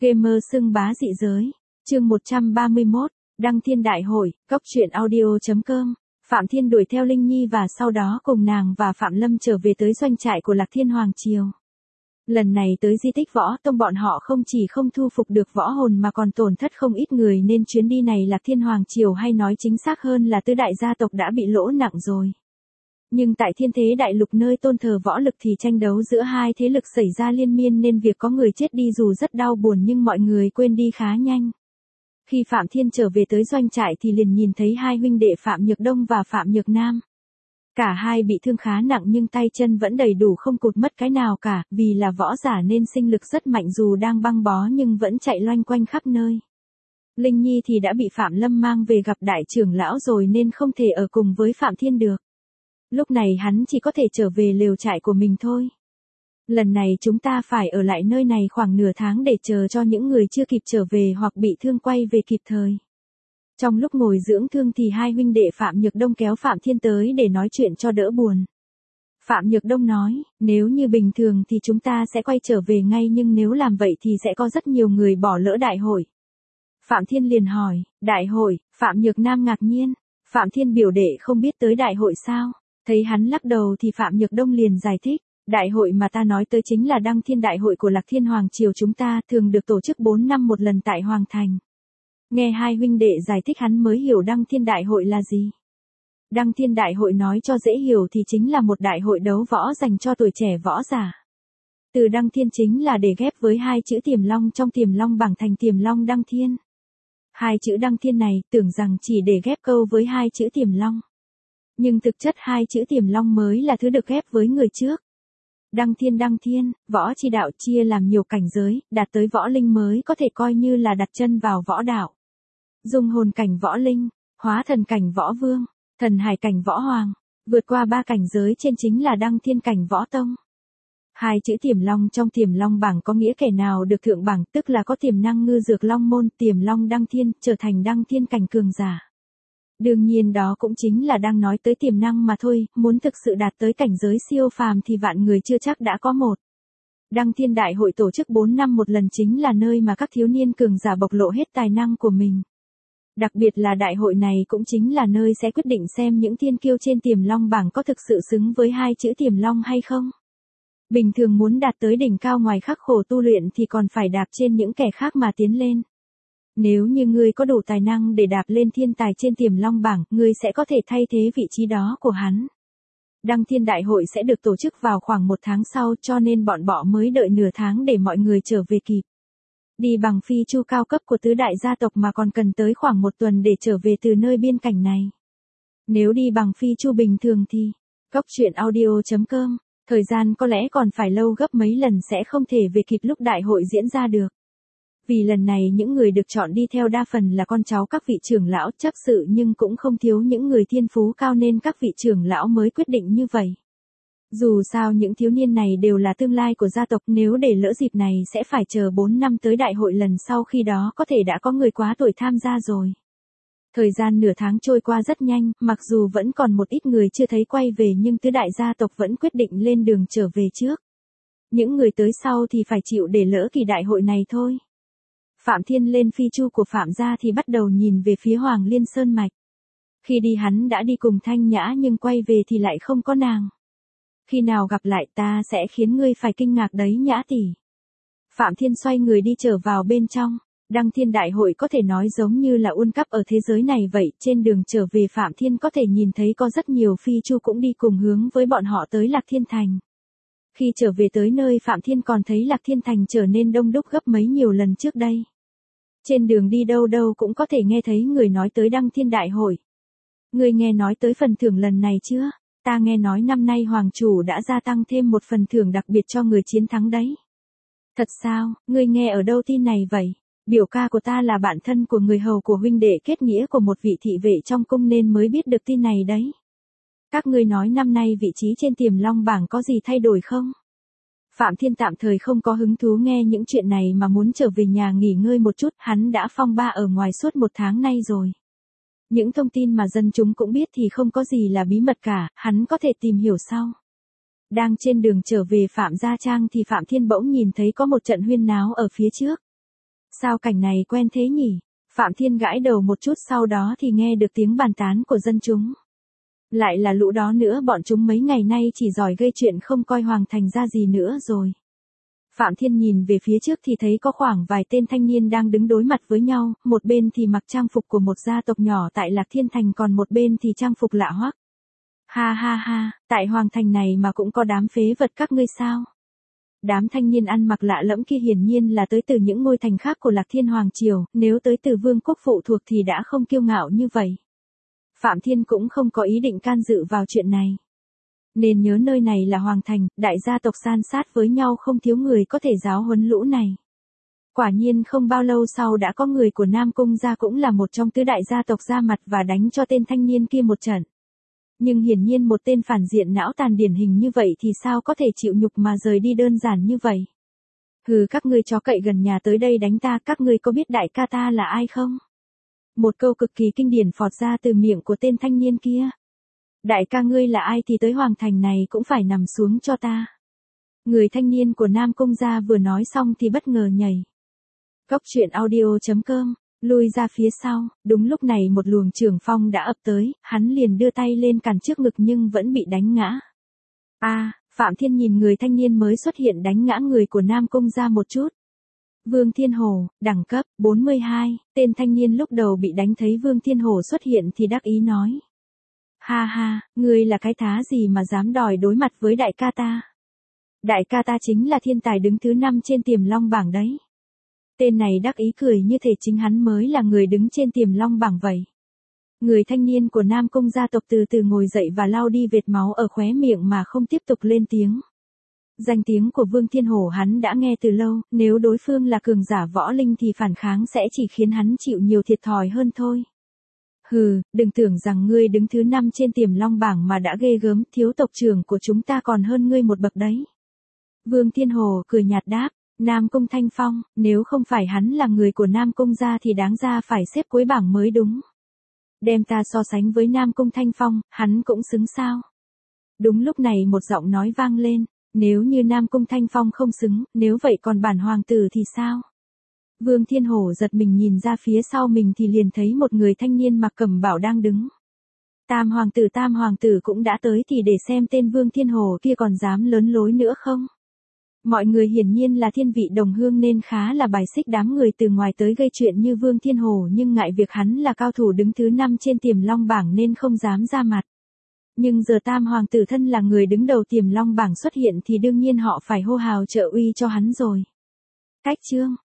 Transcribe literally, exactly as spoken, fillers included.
Gamer xưng bá dị giới. Chương một trăm ba mươi mốt, Đăng Thiên Đại Hội, cốc truyện audio chấm com. Phạm Thiên đuổi theo Linh Nhi và sau đó cùng nàng và Phạm Lâm trở về tới doanh trại của Lạc Thiên Hoàng Triều. Lần này tới di tích võ tông bọn họ không chỉ không thu phục được võ hồn mà còn tổn thất không ít người, nên chuyến đi này Lạc Thiên Hoàng Triều hay nói chính xác hơn là tứ đại gia tộc đã bị lỗ nặng rồi. Nhưng tại Thiên Thế Đại Lục nơi tôn thờ võ lực thì tranh đấu giữa hai thế lực xảy ra liên miên nên việc có người chết đi dù rất đau buồn nhưng mọi người quên đi khá nhanh. Khi Phạm Thiên trở về tới doanh trại thì liền nhìn thấy hai huynh đệ Phạm Nhược Đông và Phạm Nhược Nam. Cả hai bị thương khá nặng nhưng tay chân vẫn đầy đủ không cụt mất cái nào cả, vì là võ giả nên sinh lực rất mạnh dù đang băng bó nhưng vẫn chạy loanh quanh khắp nơi. Linh Nhi thì đã bị Phạm Lâm mang về gặp đại trưởng lão rồi nên không thể ở cùng với Phạm Thiên được. Lúc này hắn chỉ có thể trở về lều trại của mình thôi. Lần này chúng ta phải ở lại nơi này khoảng nửa tháng để chờ cho những người chưa kịp trở về hoặc bị thương quay về kịp thời. Trong lúc ngồi dưỡng thương thì hai huynh đệ Phạm Nhược Đông kéo Phạm Thiên tới để nói chuyện cho đỡ buồn. Phạm Nhược Đông nói, nếu như bình thường thì chúng ta sẽ quay trở về ngay, nhưng nếu làm vậy thì sẽ có rất nhiều người bỏ lỡ đại hội. Phạm Thiên liền hỏi, đại hội? Phạm Nhược Nam ngạc nhiên. Phạm Thiên biểu đệ không biết tới đại hội sao? Thấy hắn lắc đầu thì Phạm Nhược Đông liền giải thích, đại hội mà ta nói tới chính là Đăng Thiên Đại Hội của Lạc Thiên Hoàng Triều chúng ta, thường được tổ chức bốn năm một lần tại Hoàng Thành. Nghe hai huynh đệ giải thích hắn mới hiểu Đăng Thiên Đại Hội là gì. Đăng Thiên Đại Hội nói cho dễ hiểu thì chính là một đại hội đấu võ dành cho tuổi trẻ võ giả. Từ Đăng Thiên chính là để ghép với hai chữ Tiềm Long trong Tiềm Long bảng thành Tiềm Long Đăng Thiên. Hai chữ Đăng Thiên này tưởng rằng chỉ để ghép câu với hai chữ Tiềm Long. Nhưng thực chất hai chữ Tiềm Long mới là thứ được ghép với người trước. Đăng Thiên Đăng Thiên, võ chi đạo chia làm nhiều cảnh giới, đạt tới võ linh mới có thể coi như là đặt chân vào võ đạo. Dung hồn cảnh võ linh, hóa thần cảnh võ vương, thần hải cảnh võ hoàng, vượt qua ba cảnh giới trên chính là Đăng Thiên cảnh võ tông. Hai chữ Tiềm Long trong Tiềm Long bảng có nghĩa kẻ nào được thượng bảng, tức là có tiềm năng ngư dược long môn, Tiềm Long Đăng Thiên, trở thành Đăng Thiên cảnh cường giả. Đương nhiên đó cũng chính là đang nói tới tiềm năng mà thôi, muốn thực sự đạt tới cảnh giới siêu phàm thì vạn người chưa chắc đã có một. Đăng Thiên Đại Hội tổ chức bốn năm một lần chính là nơi mà các thiếu niên cường giả bộc lộ hết tài năng của mình. Đặc biệt là đại hội này cũng chính là nơi sẽ quyết định xem những thiên kiêu trên Tiềm Long bảng có thực sự xứng với hai chữ Tiềm Long hay không. Bình thường muốn đạt tới đỉnh cao ngoài khắc khổ tu luyện thì còn phải đạp trên những kẻ khác mà tiến lên. Nếu như ngươi có đủ tài năng để đạp lên thiên tài trên Tiềm Long bảng, ngươi sẽ có thể thay thế vị trí đó của hắn. Đăng Thiên Đại Hội sẽ được tổ chức vào khoảng một tháng sau, cho nên bọn họ mới đợi nửa tháng để mọi người trở về kịp. Đi bằng phi chu cao cấp của tứ đại gia tộc mà còn cần tới khoảng một tuần để trở về từ nơi biên cảnh này. Nếu đi bằng phi chu bình thường thì, cốc truyện audio chấm com, thời gian có lẽ còn phải lâu gấp mấy lần sẽ không thể về kịp lúc đại hội diễn ra được. Vì lần này những người được chọn đi theo đa phần là con cháu các vị trưởng lão chấp sự, nhưng cũng không thiếu những người thiên phú cao nên các vị trưởng lão mới quyết định như vậy. Dù sao những thiếu niên này đều là tương lai của gia tộc, nếu để lỡ dịp này sẽ phải chờ bốn năm tới đại hội lần sau, khi đó có thể đã có người quá tuổi tham gia rồi. Thời gian nửa tháng trôi qua rất nhanh, mặc dù vẫn còn một ít người chưa thấy quay về nhưng tứ đại gia tộc vẫn quyết định lên đường trở về trước. Những người tới sau thì phải chịu để lỡ kỳ đại hội này thôi. Phạm Thiên lên phi chu của Phạm gia thì bắt đầu nhìn về phía Hoàng Liên Sơn Mạch. Khi đi hắn đã đi cùng Thanh Nhã nhưng quay về thì lại không có nàng. Khi nào gặp lại ta sẽ khiến ngươi phải kinh ngạc đấy Nhã tỷ. Phạm Thiên xoay người đi trở vào bên trong. Đăng Thiên Đại Hội có thể nói giống như là World Cup ở thế giới này vậy. Trên đường trở về Phạm Thiên có thể nhìn thấy có rất nhiều phi chu cũng đi cùng hướng với bọn họ tới Lạc Thiên Thành. Khi trở về tới nơi Phạm Thiên còn thấy Lạc Thiên Thành trở nên đông đúc gấp mấy nhiều lần trước đây. Trên đường đi đâu đâu cũng có thể nghe thấy người nói tới Đăng Thiên Đại Hội. Ngươi nghe nói tới phần thưởng lần này chưa? Ta nghe nói năm nay Hoàng Chủ đã gia tăng thêm một phần thưởng đặc biệt cho người chiến thắng đấy. Thật sao, ngươi nghe ở đâu tin này vậy? Biểu ca của ta là bạn thân của người hầu của huynh đệ kết nghĩa của một vị thị vệ trong cung nên mới biết được tin này đấy. Các ngươi nói năm nay vị trí trên Tiềm Long bảng có gì thay đổi không? Phạm Thiên tạm thời không có hứng thú nghe những chuyện này mà muốn trở về nhà nghỉ ngơi một chút, hắn đã phong ba ở ngoài suốt một tháng nay rồi. Những thông tin mà dân chúng cũng biết thì không có gì là bí mật cả, hắn có thể tìm hiểu sau. Đang trên đường trở về Phạm Gia Trang thì Phạm Thiên bỗng nhìn thấy có một trận huyên náo ở phía trước. Sao cảnh này quen thế nhỉ? Phạm Thiên gãi đầu một chút sau đó thì nghe được tiếng bàn tán của dân chúng. Lại là lũ đó nữa, bọn chúng mấy ngày nay chỉ giỏi gây chuyện không coi Hoàng Thành ra gì nữa rồi. Phạm Thiên nhìn về phía trước thì thấy có khoảng vài tên thanh niên đang đứng đối mặt với nhau, một bên thì mặc trang phục của một gia tộc nhỏ tại Lạc Thiên Thành còn một bên thì trang phục lạ hoắc. Ha ha ha, tại Hoàng Thành này mà cũng có đám phế vật các ngươi sao? Đám thanh niên ăn mặc lạ lẫm kia hiển nhiên là tới từ những ngôi thành khác của Lạc Thiên Hoàng Triều, nếu tới từ vương quốc phụ thuộc thì đã không kiêu ngạo như vậy. Phạm Thiên cũng không có ý định can dự vào chuyện này. Nên nhớ nơi này là Hoàng Thành, đại gia tộc san sát với nhau không thiếu người có thể giáo huấn lũ này. Quả nhiên không bao lâu sau đã có người của Nam Cung gia cũng là một trong tứ đại gia tộc ra mặt và đánh cho tên thanh niên kia một trận. Nhưng hiển nhiên một tên phản diện não tàn điển hình như vậy thì sao có thể chịu nhục mà rời đi đơn giản như vậy. Hừ, các ngươi chó cậy gần nhà tới đây đánh ta, các ngươi có biết đại ca ta là ai không? Một câu cực kỳ kinh điển phọt ra từ miệng của tên thanh niên kia. Đại ca ngươi là ai thì tới Hoàng Thành này cũng phải nằm xuống cho ta. Người thanh niên của Nam Cung gia vừa nói xong thì bất ngờ nhảy. Cốc truyện audio chấm com, lui ra phía sau, đúng lúc này một luồng trường phong đã ập tới, hắn liền đưa tay lên cản trước ngực nhưng vẫn bị đánh ngã. A, à, Phạm Thiên nhìn người thanh niên mới xuất hiện đánh ngã người của Nam Cung gia một chút. Vương Thiên Hổ, đẳng cấp bốn mươi hai, tên thanh niên lúc đầu bị đánh thấy Vương Thiên Hổ xuất hiện thì đắc ý nói. Ha ha, ngươi là cái thá gì mà dám đòi đối mặt với đại ca ta? Đại ca ta chính là thiên tài đứng thứ năm trên Tiềm Long bảng đấy. Tên này đắc ý cười như thể chính hắn mới là người đứng trên Tiềm Long bảng vậy. Người thanh niên của Nam Cung gia tộc từ từ ngồi dậy và lau đi vệt máu ở khóe miệng mà không tiếp tục lên tiếng. Danh tiếng của Vương Thiên Hổ hắn đã nghe từ lâu, nếu đối phương là cường giả võ linh thì phản kháng sẽ chỉ khiến hắn chịu nhiều thiệt thòi hơn thôi. Hừ, đừng tưởng rằng ngươi đứng thứ năm trên Tiềm Long bảng mà đã ghê gớm, thiếu tộc trưởng của chúng ta còn hơn ngươi một bậc đấy. Vương Thiên Hồ cười nhạt đáp, Nam Cung Thanh Phong, nếu không phải hắn là người của Nam Cung gia thì đáng ra phải xếp cuối bảng mới đúng. Đem ta so sánh với Nam Cung Thanh Phong, hắn cũng xứng sao? Đúng lúc này một giọng nói vang lên, nếu như Nam Cung Thanh Phong không xứng, nếu vậy còn bản hoàng tử thì sao? Vương Thiên Hổ giật mình nhìn ra phía sau mình thì liền thấy một người thanh niên mặc cẩm bào đang đứng. Tam hoàng tử tam hoàng tử cũng đã tới thì để xem tên Vương Thiên Hổ kia còn dám lớn lối nữa không? Mọi người hiển nhiên là thiên vị đồng hương nên khá là bài xích đám người từ ngoài tới gây chuyện như Vương Thiên Hổ, nhưng ngại việc hắn là cao thủ đứng thứ năm trên Tiềm Long bảng nên không dám ra mặt. Nhưng giờ tam hoàng tử thân là người đứng đầu Tiềm Long bảng xuất hiện thì đương nhiên họ phải hô hào trợ uy cho hắn rồi. Cách chương